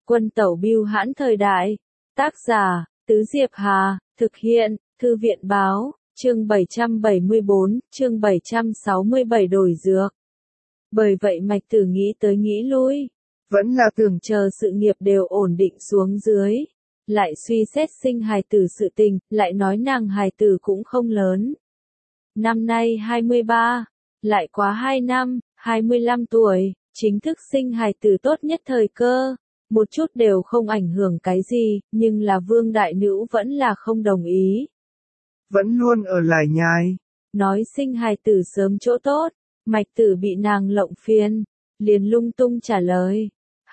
Quân tẩu bưu hãn thời đại. Tác giả, Tứ Diệp Hà, thực hiện, Thư viện báo, chương 774, chương 767 đổi dược. Bởi vậy Mạch Tử nghĩ tới nghĩ lui, vẫn là tưởng chờ sự nghiệp đều ổn định xuống dưới. Lại suy xét sinh hài tử sự tình, lại nói nàng hài tử cũng không lớn. Năm nay 23, lại quá 2 năm, 25 tuổi, chính thức sinh hài tử tốt nhất thời cơ. Một chút đều không ảnh hưởng cái gì, nhưng là Vương Đại Nữ vẫn là không đồng ý. Vẫn luôn ở lại nhai. Nói sinh hài tử sớm chỗ tốt, Mạch Tử bị nàng lộng phiền, liền lung tung trả lời.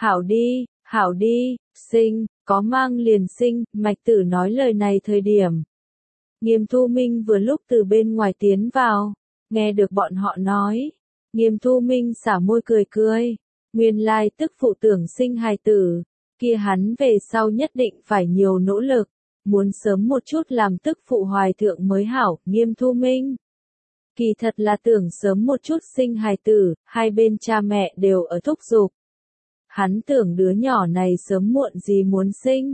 Hảo đi, sinh, có mang liền sinh, Mạch Tử nói lời này thời điểm. Nghiêm Thu Minh vừa lúc từ bên ngoài tiến vào, nghe được bọn họ nói. Nghiêm Thu Minh xả môi cười. Nguyên lai tức phụ tưởng sinh hài tử, kia hắn về sau nhất định phải nhiều nỗ lực, muốn sớm một chút làm tức phụ hoài thượng mới hảo. Nghiêm Thu Minh kỳ thật là tưởng sớm một chút sinh hài tử, hai bên cha mẹ đều ở thúc giục. Hắn tưởng đứa nhỏ này sớm muộn gì muốn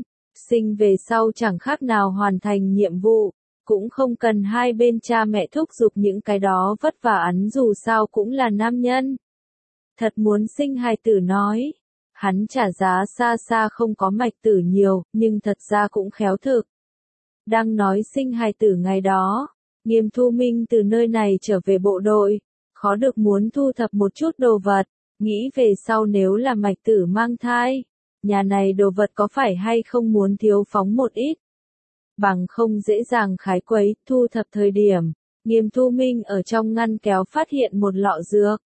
sinh về sau chẳng khác nào hoàn thành nhiệm vụ, cũng không cần hai bên cha mẹ thúc giục những cái đó vất vả ắn, dù sao cũng là nam nhân. Thật muốn sinh hài tử nói, hắn trả giá xa xa không có Mạch Tử nhiều, nhưng thật ra cũng khéo thực. Đang nói sinh hài tử ngày đó, Nghiêm Thu Minh từ nơi này trở về bộ đội, khó được muốn thu thập một chút đồ vật, nghĩ về sau nếu là Mạch Tử mang thai, nhà này đồ vật có phải hay không muốn thiếu phóng một ít. Bằng không dễ dàng khái quấy, thu thập thời điểm, Nghiêm Thu Minh ở trong ngăn kéo phát hiện một lọ dược.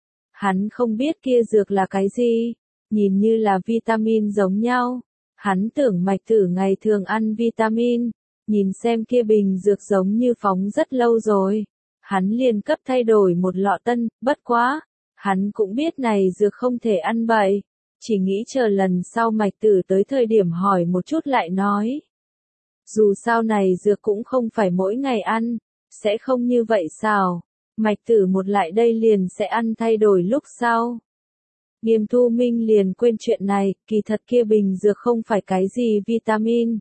Hắn không biết kia dược là cái gì, nhìn như là vitamin giống nhau. Hắn tưởng Mạch Tử ngày thường ăn vitamin, nhìn xem kia bình dược giống như phóng rất lâu rồi. Hắn liền cấp thay đổi một lọ tân, bất quá. Hắn cũng biết này dược không thể ăn bậy, chỉ nghĩ chờ lần sau Mạch Tử tới thời điểm hỏi một chút lại nói. Dù sao này dược cũng không phải mỗi ngày ăn, sẽ không như vậy sao? Mạch Tử một lại đây liền sẽ ăn thay đổi lúc sau. Nghiêm Thu Minh liền quên chuyện này, kỳ thật kia bình dược không phải cái gì vitamin.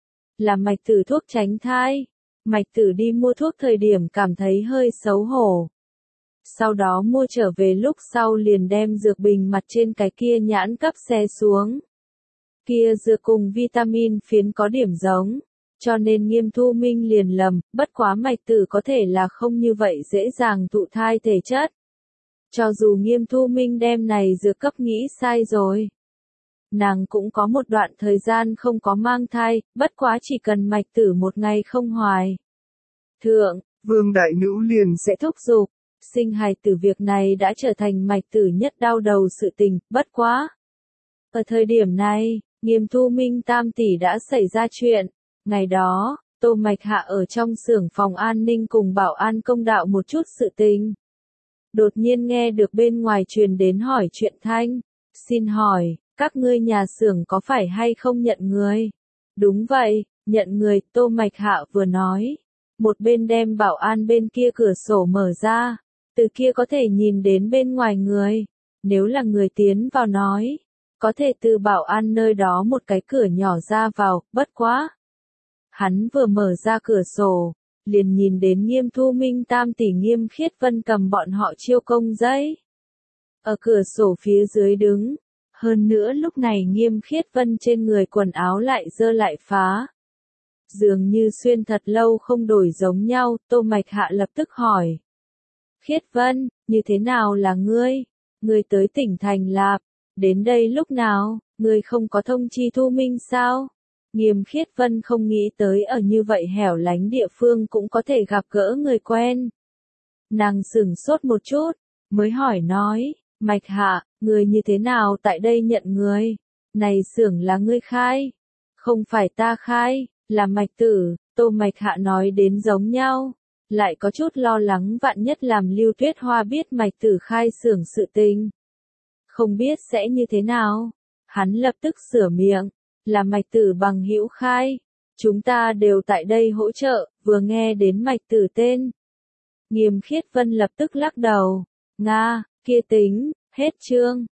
Là Mạch Tử thuốc tránh thai. Mạch Tử đi mua thuốc thời điểm cảm thấy hơi xấu hổ. Sau đó mua trở về lúc sau liền đem dược bình mặt trên cái kia nhãn cấp xé xuống. Kia dược cùng vitamin phiến có điểm giống, cho nên Nghiêm Thu Minh liền lầm, bất quá Mạch Tử có thể là không như vậy dễ dàng thụ thai thể chất. Cho dù Nghiêm Thu Minh đem này dược cấp nghĩ sai rồi. Nàng cũng có một đoạn thời gian không có mang thai, bất quá chỉ cần Mạch Tử một ngày không hoài thượng, Vương Đại Nữ liền sẽ thúc giục. Sinh hài tử việc này đã trở thành Mạch Tử nhất đau đầu sự tình, bất quá. Ở thời điểm này, Nghiêm Thu Minh tam tỷ đã xảy ra chuyện. Ngày đó, Tô Mạch Hạ ở trong xưởng phòng an ninh cùng bảo an công đạo một chút sự tình. Đột nhiên nghe được bên ngoài truyền đến hỏi chuyện thanh. Xin hỏi, các ngươi nhà xưởng có phải hay không nhận người? Đúng vậy, nhận người, Tô Mạch Hạ vừa nói. Một bên đem bảo an bên kia cửa sổ mở ra. Từ kia có thể nhìn đến bên ngoài người. Nếu là người tiến vào nói, có thể từ bảo an nơi đó một cái cửa nhỏ ra vào, bất quá. Hắn vừa mở ra cửa sổ, liền nhìn đến Nghiêm Thu Minh tam tỷ Nghiêm Khiết Vân cầm bọn họ chiêu công giấy. Ở cửa sổ phía dưới đứng. Hơn nữa lúc này Nghiêm Khiết Vân trên người quần áo lại dơ lại phá. Dường như xuyên thật lâu không đổi giống nhau, Tô Mạch Hạ lập tức hỏi. Khiết Vân, như thế nào là ngươi? Ngươi tới tỉnh thành Lạp, đến đây lúc nào, ngươi không có thông chi Thu Minh sao? Nghiêm Khiết Vân không nghĩ tới ở như vậy hẻo lánh địa phương cũng có thể gặp gỡ người quen. Nàng sửng sốt một chút, mới hỏi nói, Mạch Hạ, ngươi như thế nào tại đây nhận người? Này xưởng là ngươi khai? Không phải ta khai, là Mạch Tử. Tô Mạch Hạ nói đến giống nhau, lại có chút lo lắng vạn nhất làm Lưu Tuyết Hoa biết Mạch Tử khai xưởng sự tình. Không biết sẽ như thế nào? Hắn lập tức sửa miệng, là Mạch Tử bằng hữu khai. Chúng ta đều tại đây hỗ trợ, vừa nghe đến Mạch Tử tên. Nghiêm Khiết Vân lập tức lắc đầu, Nga, kia tính, hết chương.